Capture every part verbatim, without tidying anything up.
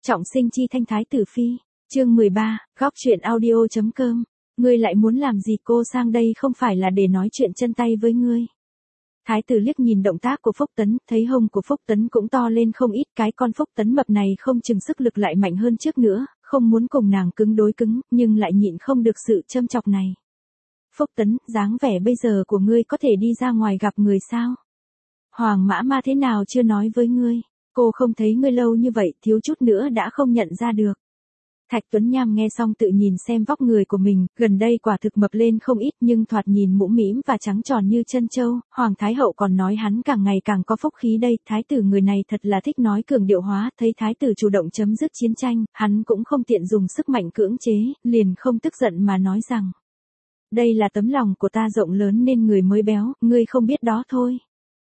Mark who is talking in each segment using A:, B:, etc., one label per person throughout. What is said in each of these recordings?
A: Trọng sinh chi thanh thái tử phi, chương mười ba, góc truyện audio.com. Ngươi lại muốn làm gì? Cô sang đây không phải là để nói chuyện chân tay với ngươi. Thái tử liếc nhìn động tác của Phúc Tấn, thấy hông của Phúc Tấn cũng to lên không ít, cái con Phúc Tấn mập này không chừng sức lực lại mạnh hơn trước nữa, không muốn cùng nàng cứng đối cứng, nhưng lại nhịn không được sự châm chọc này. Phúc Tấn, dáng vẻ bây giờ của ngươi có thể đi ra ngoài gặp người sao? Hoàng mã ma thế nào chưa nói với ngươi? Cô không thấy ngươi lâu như vậy, thiếu chút nữa đã không nhận ra được. Thạch Tuấn Nham nghe xong tự nhìn xem vóc người của mình, gần đây quả thực mập lên không ít nhưng thoạt nhìn mũm mĩm và trắng tròn như chân trâu. Hoàng Thái Hậu còn nói hắn càng ngày càng có phúc khí đây. Thái tử người này thật là thích nói cường điệu hóa, thấy Thái tử chủ động chấm dứt chiến tranh, hắn cũng không tiện dùng sức mạnh cưỡng chế, liền không tức giận mà nói rằng: đây là tấm lòng của ta rộng lớn nên người mới béo, ngươi không biết đó thôi.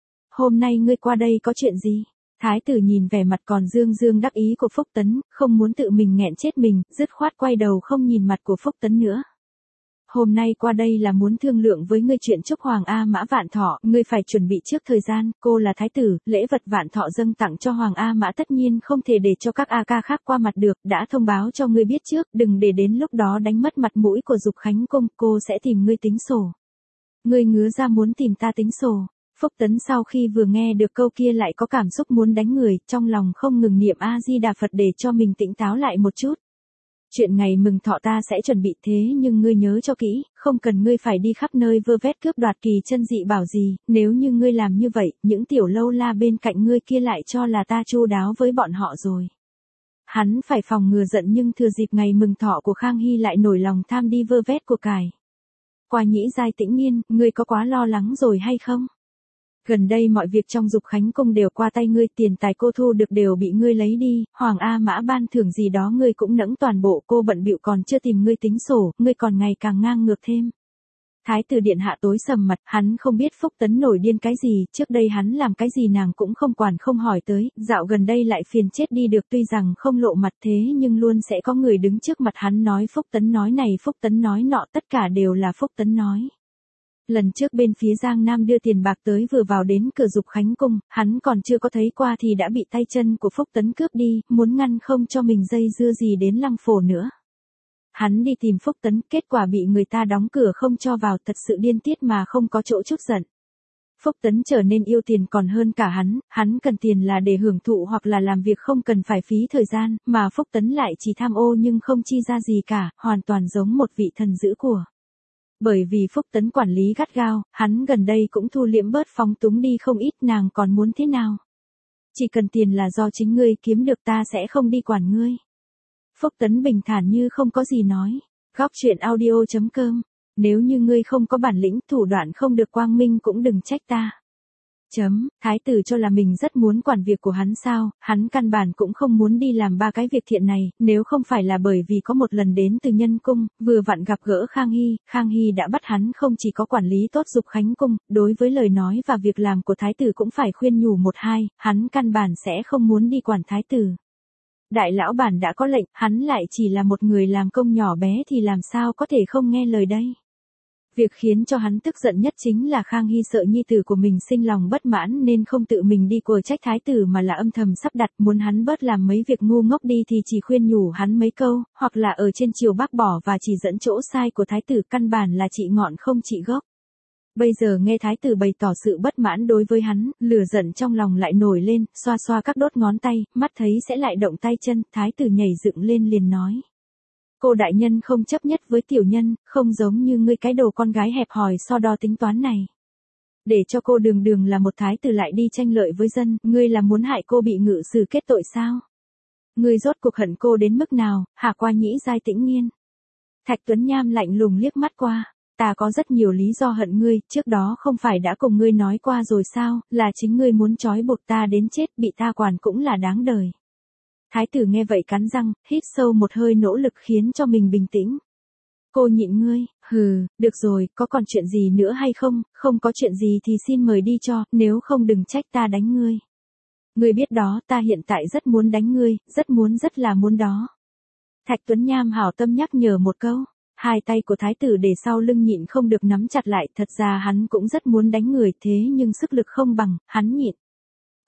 A: Hôm nay ngươi qua đây có chuyện gì? Thái tử nhìn vẻ mặt còn dương dương đắc ý của Phúc Tấn, không muốn tự mình nghẹn chết mình, dứt khoát quay đầu không nhìn mặt của Phúc Tấn nữa. Hôm nay qua đây là muốn thương lượng với ngươi chuyện chúc Hoàng A Mã vạn thọ, ngươi phải chuẩn bị trước thời gian, cô là thái tử, lễ vật vạn thọ dâng tặng cho Hoàng A Mã tất nhiên không thể để cho các A ca khác qua mặt được, đã thông báo cho ngươi biết trước, đừng để đến lúc đó đánh mất mặt mũi của Dục Khánh Cung, cô sẽ tìm ngươi tính sổ. Ngươi ngứa ra muốn tìm ta tính sổ. Phúc Tấn sau khi vừa nghe được câu kia lại có cảm xúc muốn đánh người, trong lòng không ngừng niệm A-di-đà Phật để cho mình tỉnh táo lại một chút. Chuyện ngày mừng thọ ta sẽ chuẩn bị thế nhưng ngươi nhớ cho kỹ, không cần ngươi phải đi khắp nơi vơ vét cướp đoạt kỳ chân dị bảo gì, nếu như ngươi làm như vậy, những tiểu lâu la bên cạnh ngươi kia lại cho là ta chu đáo với bọn họ rồi. Hắn phải phòng ngừa giận nhưng thừa dịp ngày mừng thọ của Khang Hy lại nổi lòng tham đi vơ vét của cải. Qua Nhĩ Giai Tĩnh Nghiên, ngươi có quá lo lắng rồi hay không? Gần đây mọi việc trong Dục Khánh Cung đều qua tay ngươi, tiền tài cô thu được đều bị ngươi lấy đi, Hoàng A Mã ban thưởng gì đó ngươi cũng nẫng toàn bộ, cô bận bịu còn chưa tìm ngươi tính sổ, ngươi còn ngày càng ngang ngược thêm. Thái tử điện hạ tối sầm mặt, hắn không biết Phúc Tấn nổi điên cái gì, trước đây hắn làm cái gì nàng cũng không quản không hỏi tới, dạo gần đây lại phiền chết đi được, tuy rằng không lộ mặt thế nhưng luôn sẽ có người đứng trước mặt hắn nói Phúc Tấn nói này Phúc Tấn nói nọ, tất cả đều là Phúc Tấn nói. Lần trước bên phía Giang Nam đưa tiền bạc tới vừa vào đến cửa Dục Khánh Cung, hắn còn chưa có thấy qua thì đã bị tay chân của Phúc Tấn cướp đi, muốn ngăn không cho mình dây dưa gì đến Lăng Phổ nữa. Hắn đi tìm Phúc Tấn, kết quả bị người ta đóng cửa không cho vào, thật sự điên tiết mà không có chỗ chút giận. Phúc Tấn trở nên yêu tiền còn hơn cả hắn, hắn cần tiền là để hưởng thụ hoặc là làm việc không cần phải phí thời gian, mà Phúc Tấn lại chỉ tham ô nhưng không chi ra gì cả, hoàn toàn giống một vị thần giữ của. Bởi vì Phúc Tấn quản lý gắt gao, hắn gần đây cũng thu liễm bớt phóng túng đi không ít, nàng còn muốn thế nào? Chỉ cần tiền là do chính ngươi kiếm được, ta sẽ không đi quản ngươi. Phúc Tấn bình thản như không có gì nói. Góc truyện audio.com. Nếu như ngươi không có bản lĩnh, thủ đoạn không được quang minh cũng đừng trách ta. Chấm, thái tử cho là mình rất muốn quản việc của hắn sao, hắn căn bản cũng không muốn đi làm ba cái việc thiện này, nếu không phải là bởi vì có một lần đến từ Nhân Cung, vừa vặn gặp gỡ Khang Hy, Khang Hy đã bắt hắn không chỉ có quản lý tốt Dục Khánh Cung, đối với lời nói và việc làm của thái tử cũng phải khuyên nhủ một hai, hắn căn bản sẽ không muốn đi quản thái tử. Đại lão bản đã có lệnh, hắn lại chỉ là một người làm công nhỏ bé thì làm sao có thể không nghe lời đây. Việc khiến cho hắn tức giận nhất chính là Khang Hy sợ nhi tử của mình sinh lòng bất mãn nên không tự mình đi quở trách thái tử mà là âm thầm sắp đặt, muốn hắn bớt làm mấy việc ngu ngốc đi thì chỉ khuyên nhủ hắn mấy câu, hoặc là ở trên chiều bác bỏ và chỉ dẫn chỗ sai của thái tử, căn bản là trị ngọn không trị gốc. Bây giờ nghe thái tử bày tỏ sự bất mãn đối với hắn, lửa giận trong lòng lại nổi lên, xoa xoa các đốt ngón tay, mắt thấy sẽ lại động tay chân, thái tử nhảy dựng lên liền nói. Cô đại nhân không chấp nhất với tiểu nhân, không giống như ngươi cái đồ con gái hẹp hòi so đo tính toán này. Để cho cô đường đường là một thái tử lại đi tranh lợi với dân, ngươi là muốn hại cô bị ngự xử kết tội sao? Ngươi rốt cuộc hận cô đến mức nào, hả Qua Nhĩ Giai Tĩnh Nghiên? Thạch Tuấn Nham lạnh lùng liếc mắt qua, ta có rất nhiều lý do hận ngươi, trước đó không phải đã cùng ngươi nói qua rồi sao, là chính ngươi muốn trói buộc ta đến chết, bị ta quản cũng là đáng đời. Thái tử nghe vậy cắn răng, hít sâu một hơi nỗ lực khiến cho mình bình tĩnh. Cô nhịn ngươi, hừ, được rồi, có còn chuyện gì nữa hay không, không có chuyện gì thì xin mời đi cho, nếu không đừng trách ta đánh ngươi. Ngươi biết đó, ta hiện tại rất muốn đánh ngươi, rất muốn rất là muốn đó. Thạch Tuấn Nham hảo tâm nhắc nhở một câu, hai tay của thái tử để sau lưng nhịn không được nắm chặt lại, thật ra hắn cũng rất muốn đánh người thế nhưng sức lực không bằng, hắn nhịn.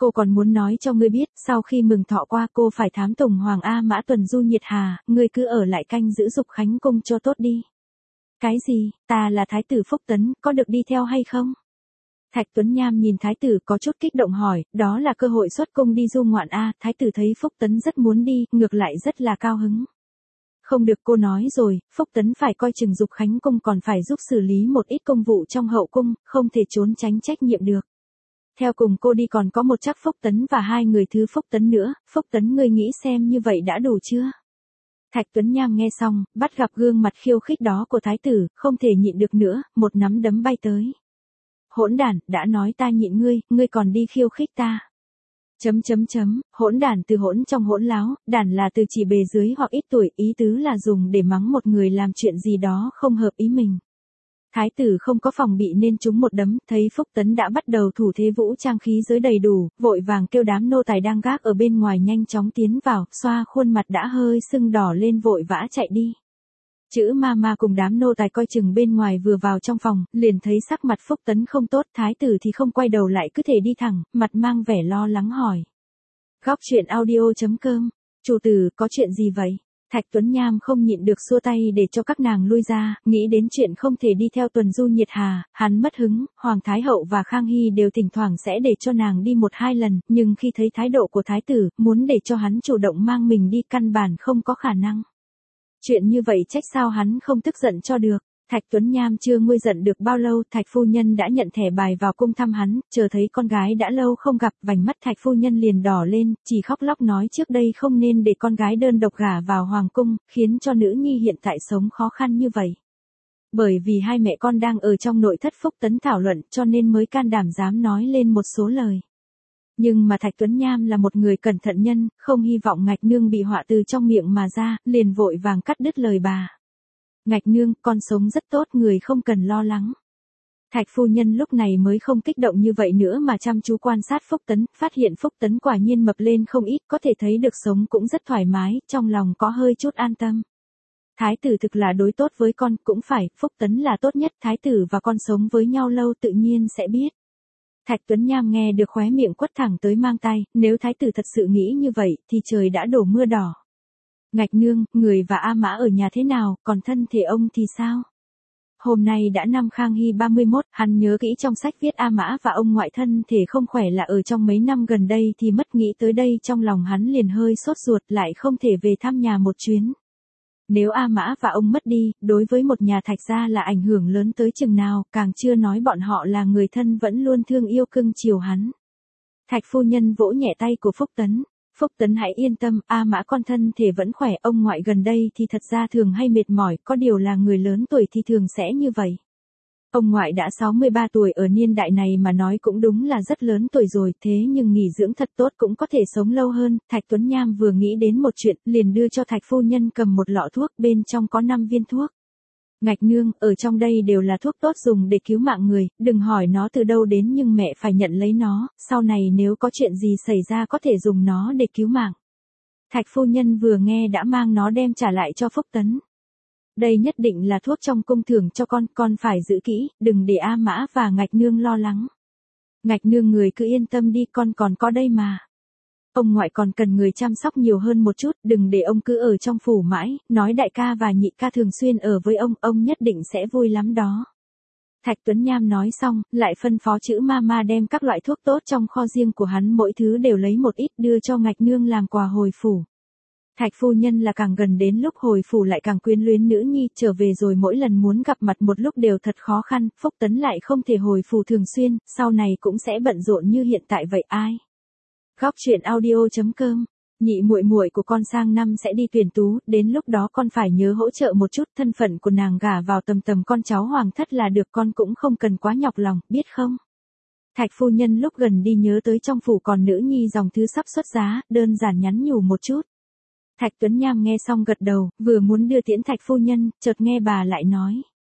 A: cô còn muốn nói cho ngươi biết, sau khi mừng thọ qua cô phải thám tùng Hoàng A Mã tuần du nhiệt hà, ngươi cứ ở lại canh giữ Dục Khánh cung cho tốt đi. Cái gì, ta là thái tử Phúc Tấn, có được đi theo hay không? Thạch Tuấn Nham nhìn thái tử có chút kích động hỏi, đó là cơ hội xuất cung đi du ngoạn a, thái tử thấy Phúc Tấn rất muốn đi, ngược lại rất là cao hứng. Không được, cô nói rồi, Phúc Tấn phải coi chừng Dục Khánh cung còn phải giúp xử lý một ít công vụ trong hậu cung, không thể trốn tránh trách nhiệm được. Theo cùng cô đi còn có một chắc Phúc Tấn và hai người thứ Phúc Tấn nữa, Phúc Tấn ngươi nghĩ xem như vậy đã đủ chưa? Thạch Tuấn Nham nghe xong, bắt gặp gương mặt khiêu khích đó của thái tử, không thể nhịn được nữa, một nắm đấm bay tới. Hỗn đản, đã nói ta nhịn ngươi, ngươi còn đi khiêu khích ta. Chấm chấm chấm, hỗn đản từ hỗn trong hỗn láo, đản là từ chỉ bề dưới hoặc ít tuổi, ý tứ là dùng để mắng một người làm chuyện gì đó không hợp ý mình. Thái tử không có phòng bị nên trúng một đấm, thấy Phúc Tấn đã bắt đầu thủ thế vũ trang khí giới đầy đủ, vội vàng kêu đám nô tài đang gác ở bên ngoài nhanh chóng tiến vào, xoa khuôn mặt đã hơi sưng đỏ lên vội vã chạy đi. Chữ ma ma cùng đám nô tài coi chừng bên ngoài vừa vào trong phòng, liền thấy sắc mặt Phúc Tấn không tốt, thái tử thì không quay đầu lại cứ thể đi thẳng, mặt mang vẻ lo lắng hỏi. Góc truyện audio chấm com, chủ tử có chuyện gì vậy? Thạch Tuấn Nham không nhịn được xua tay để cho các nàng lui ra, nghĩ đến chuyện không thể đi theo tuần du nhiệt hà, hắn mất hứng, Hoàng Thái Hậu và Khang Hy đều thỉnh thoảng sẽ để cho nàng đi một hai lần, nhưng khi thấy thái độ của thái tử, muốn để cho hắn chủ động mang mình đi căn bản không có khả năng. Chuyện như vậy trách sao hắn không tức giận cho được. Thạch Tuấn Nham chưa nguôi giận được bao lâu, Thạch phu nhân đã nhận thẻ bài vào cung thăm hắn, chờ thấy con gái đã lâu không gặp, vành mắt Thạch phu nhân liền đỏ lên, chỉ khóc lóc nói trước đây không nên để con gái đơn độc gả vào hoàng cung, khiến cho nữ nhi hiện tại sống khó khăn như vậy. Bởi vì hai mẹ con đang ở trong nội thất Phúc Tấn thảo luận cho nên mới can đảm dám nói lên một số lời. Nhưng mà Thạch Tuấn Nham là một người cẩn thận nhân, không hy vọng Ngạch Nương bị họa từ trong miệng mà ra, liền vội vàng cắt đứt lời bà. Ngạch Nương, con sống rất tốt, người không cần lo lắng. Thạch phu nhân lúc này mới không kích động như vậy nữa mà chăm chú quan sát Phúc Tấn, phát hiện Phúc Tấn quả nhiên mập lên không ít, có thể thấy được sống cũng rất thoải mái, trong lòng có hơi chút an tâm. Thái tử thực là đối tốt với con, cũng phải, Phúc Tấn là tốt nhất, thái tử và con sống với nhau lâu tự nhiên sẽ biết. Thạch Tuấn Nham nghe được khóe miệng quất thẳng tới mang tay, nếu thái tử thật sự nghĩ như vậy, thì trời đã đổ mưa đỏ. Ngạch Nương, người và A Mã ở nhà thế nào, còn thân thể ông thì sao? Hôm nay đã năm Khang Hy ba mươi mốt, hắn nhớ kỹ trong sách viết A Mã và ông ngoại thân thể không khỏe là ở trong mấy năm gần đây thì mất, nghĩ tới đây trong lòng hắn liền hơi sốt ruột, lại không thể về thăm nhà một chuyến. Nếu A Mã và ông mất đi, đối với một nhà Thạch gia là ảnh hưởng lớn tới chừng nào, càng chưa nói bọn họ là người thân vẫn luôn thương yêu cưng chiều hắn. Thạch phu nhân vỗ nhẹ tay của Phúc Tấn. Phúc Tấn hãy yên tâm, A Mã con thân thể vẫn khỏe, ông ngoại gần đây thì thật ra thường hay mệt mỏi, có điều là người lớn tuổi thì thường sẽ như vậy. Ông ngoại đã sáu mươi ba tuổi, ở niên đại này mà nói cũng đúng là rất lớn tuổi rồi, thế nhưng nghỉ dưỡng thật tốt cũng có thể sống lâu hơn. Thạch Tuấn Nham vừa nghĩ đến một chuyện, liền đưa cho Thạch phu nhân cầm một lọ thuốc, bên trong có năm viên thuốc. Ngạch Nương, ở trong đây đều là thuốc tốt dùng để cứu mạng người, đừng hỏi nó từ đâu đến nhưng mẹ phải nhận lấy nó, sau này nếu có chuyện gì xảy ra có thể dùng nó để cứu mạng. Thạch phu nhân vừa nghe đã mang nó đem trả lại cho Phúc Tấn. Đây nhất định là thuốc trong cung thưởng cho con, con phải giữ kỹ, đừng để A Mã và Ngạch Nương lo lắng. Ngạch Nương người cứ yên tâm đi, con còn có đây mà. Ông ngoại còn cần người chăm sóc nhiều hơn một chút, đừng để ông cứ ở trong phủ mãi, nói đại ca và nhị ca thường xuyên ở với ông, ông nhất định sẽ vui lắm đó. Thạch Tuấn Nham nói xong, lại phân phó chữ ma ma đem các loại thuốc tốt trong kho riêng của hắn mỗi thứ đều lấy một ít đưa cho Ngạch Nương làm quà hồi phủ. Thạch phu nhân là càng gần đến lúc hồi phủ lại càng quyến luyến nữ nhi, trở về rồi mỗi lần muốn gặp mặt một lúc đều thật khó khăn, Phúc Tấn lại không thể hồi phủ thường xuyên, sau này cũng sẽ bận rộn như hiện tại vậy ai. Góc truyện audio chấm com, nhị muội muội của con sang năm sẽ đi tuyển tú, đến lúc đó con phải nhớ hỗ trợ một chút, thân phận của nàng gả vào tầm tầm con cháu hoàng thất là được, con cũng không cần quá nhọc lòng, biết không? Thạch phu nhân lúc gần đi nhớ tới trong phủ còn nữ nhi dòng thứ sắp xuất giá, đơn giản nhắn nhủ một chút. Thạch Tuấn Nham nghe xong gật đầu, vừa muốn đưa tiễn Thạch phu nhân, chợt nghe bà lại nói.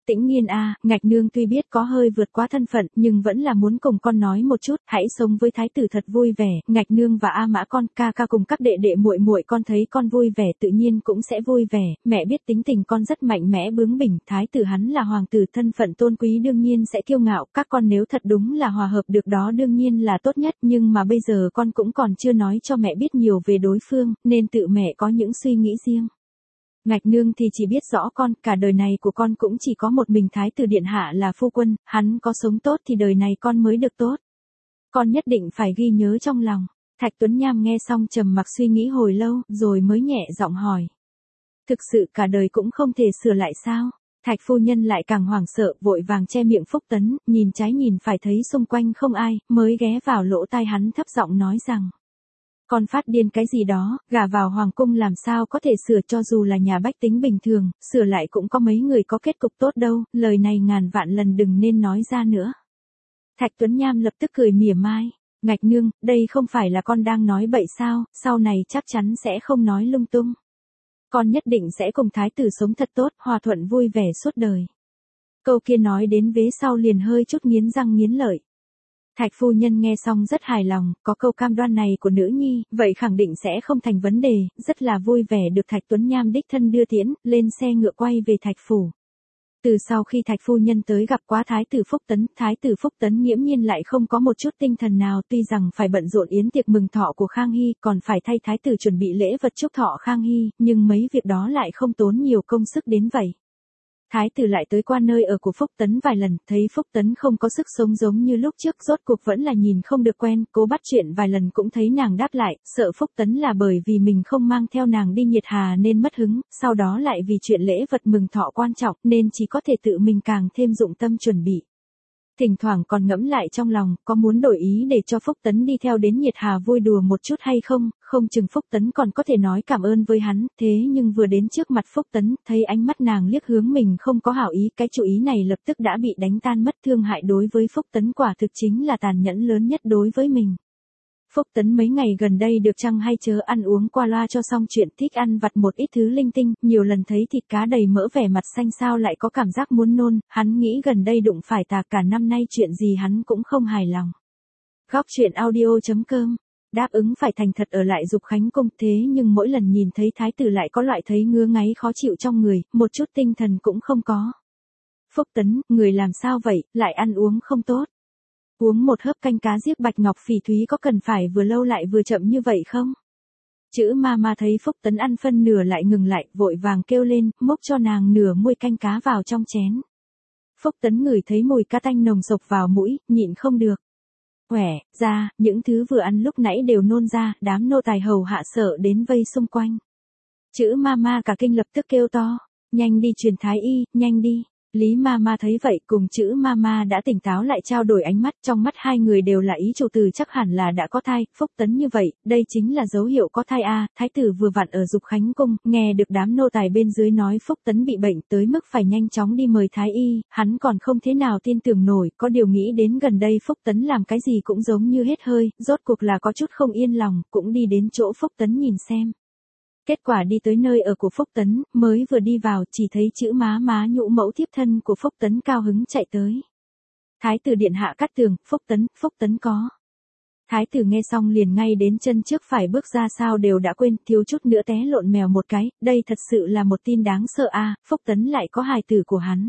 A: Tĩnh Nghiên a, Ngạch nương tuy biết có hơi vượt quá thân phận, nhưng vẫn là muốn cùng con nói một chút, hãy sống với thái tử thật vui vẻ, Ngạch nương và A Mã con, ca ca cùng các đệ đệ muội muội con thấy con vui vẻ tự nhiên cũng sẽ vui vẻ, mẹ biết tính tình con rất mạnh mẽ bướng bỉnh, thái tử hắn là hoàng tử thân phận tôn quý đương nhiên sẽ kiêu ngạo, các con nếu thật đúng là hòa hợp được đó đương nhiên là tốt nhất, nhưng mà bây giờ con cũng còn chưa nói cho mẹ biết nhiều về đối phương, nên tự mẹ có những suy nghĩ riêng. Ngạch nương thì chỉ biết rõ con, cả đời này của con cũng chỉ có một mình thái tử điện hạ là phu quân, hắn có sống tốt thì đời này con mới được tốt. Con nhất định phải ghi nhớ trong lòng. Thạch Tuấn Nham nghe xong trầm mặc suy nghĩ hồi lâu, rồi mới nhẹ giọng hỏi. Thực sự cả đời cũng không thể sửa lại sao? Thạch phu nhân lại càng hoảng sợ, vội vàng che miệng Phúc Tấn, nhìn trái nhìn phải thấy xung quanh không ai, mới ghé vào lỗ tai hắn thấp giọng nói rằng. Con phát điên cái gì đó, gả vào hoàng cung làm sao có thể sửa, cho dù là nhà bách tính bình thường, sửa lại cũng có mấy người có kết cục tốt đâu, lời này ngàn vạn lần đừng nên nói ra nữa. Thạch Tuấn Nham lập tức cười mỉa mai, Ngạch nương, đây không phải là con đang nói bậy sao, sau này chắc chắn sẽ không nói lung tung. Con nhất định sẽ cùng thái tử sống thật tốt, hòa thuận vui vẻ suốt đời. Câu kia nói đến vế sau liền hơi chút nghiến răng nghiến lợi. Thạch phu nhân nghe xong rất hài lòng, có câu cam đoan này của nữ nhi, vậy khẳng định sẽ không thành vấn đề, rất là vui vẻ được Thạch Tuấn Nham đích thân đưa tiễn, lên xe ngựa quay về Thạch phủ. Từ sau khi Thạch phu nhân tới gặp quá thái tử Phúc Tấn, thái tử Phúc Tấn nghiễm nhiên lại không có một chút tinh thần nào, tuy rằng phải bận rộn yến tiệc mừng thọ của Khang Hy, còn phải thay thái tử chuẩn bị lễ vật chúc thọ Khang Hy, nhưng mấy việc đó lại không tốn nhiều công sức đến vậy. Thái tử lại tới qua nơi ở của Phúc Tấn vài lần, thấy Phúc Tấn không có sức sống giống như lúc trước, rốt cuộc vẫn là nhìn không được quen, cố bắt chuyện vài lần cũng thấy nàng đáp lại, sợ Phúc Tấn là bởi vì mình không mang theo nàng đi nhiệt hà nên mất hứng, sau đó lại vì chuyện lễ vật mừng thọ quan trọng nên chỉ có thể tự mình càng thêm dụng tâm chuẩn bị. Thỉnh thoảng còn ngẫm lại trong lòng, có muốn đổi ý để cho Phúc Tấn đi theo đến nhiệt hà vui đùa một chút hay không, không chừng Phúc Tấn còn có thể nói cảm ơn với hắn, thế nhưng vừa đến trước mặt Phúc Tấn, thấy ánh mắt nàng liếc hướng mình không có hảo ý, cái chủ ý này lập tức đã bị đánh tan mất, thương hại đối với Phúc Tấn quả thực chính là tàn nhẫn lớn nhất đối với mình. Phúc Tấn mấy ngày gần đây được chăng hay chớ ăn uống qua loa cho xong chuyện, thích ăn vặt một ít thứ linh tinh, nhiều lần thấy thịt cá đầy mỡ vẻ mặt xanh sao lại có cảm giác muốn nôn, hắn nghĩ gần đây đụng phải tà, cả năm nay chuyện gì hắn cũng không hài lòng. Góc truyện audio chấm com đáp ứng phải thành thật ở lại Dục Khánh cung, thế nhưng mỗi lần nhìn thấy thái tử lại có loại thấy ngứa ngáy khó chịu trong người, một chút tinh thần cũng không có. Phúc Tấn, người làm sao vậy, lại ăn uống không tốt. Uống một hớp canh cá giết bạch ngọc phỉ thúy có cần phải vừa lâu lại vừa chậm như vậy không? Chữ ma ma thấy Phúc Tấn ăn phân nửa lại ngừng lại, vội vàng kêu lên, múc cho nàng nửa muôi canh cá vào trong chén. Phúc Tấn ngửi thấy mùi cá tanh nồng sộc vào mũi, nhịn không được. Quẻ, ra, những thứ vừa ăn lúc nãy đều nôn ra, đám nô tài hầu hạ sợ đến vây xung quanh. Chữ ma ma cả kinh lập tức kêu to, nhanh đi truyền thái y, nhanh đi. Lý ma ma thấy vậy cùng chữ ma ma đã tỉnh táo lại trao đổi ánh mắt, trong mắt hai người đều là ý chủ từ chắc hẳn là đã có thai, Phúc Tấn như vậy, đây chính là dấu hiệu có thai a. Thái tử vừa vặn ở Dục Khánh cung, nghe được đám nô tài bên dưới nói Phúc Tấn bị bệnh tới mức phải nhanh chóng đi mời thái y, hắn còn không thế nào tin tưởng nổi, có điều nghĩ đến gần đây Phúc Tấn làm cái gì cũng giống như hết hơi, rốt cuộc là có chút không yên lòng, cũng đi đến chỗ Phúc Tấn nhìn xem. Kết quả đi tới nơi ở của Phúc Tấn, mới vừa đi vào chỉ thấy chữ má má nhũ mẫu thiếp thân của Phúc Tấn cao hứng chạy tới. Thái tử điện hạ Cát Tường, Phúc Tấn, Phúc Tấn có. Thái tử nghe xong liền ngay đến chân trước phải bước ra sao đều đã quên, thiếu chút nữa té lộn mèo một cái, đây thật sự là một tin đáng sợ a. À, Phúc Tấn lại có hài tử của hắn.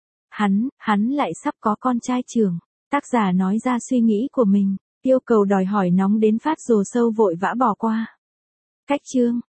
A: Hắn, hắn lại sắp có con trai trưởng. Tác giả nói ra suy nghĩ của mình, yêu cầu đòi hỏi nóng đến phát rồ sâu vội vã bỏ qua. Cách chương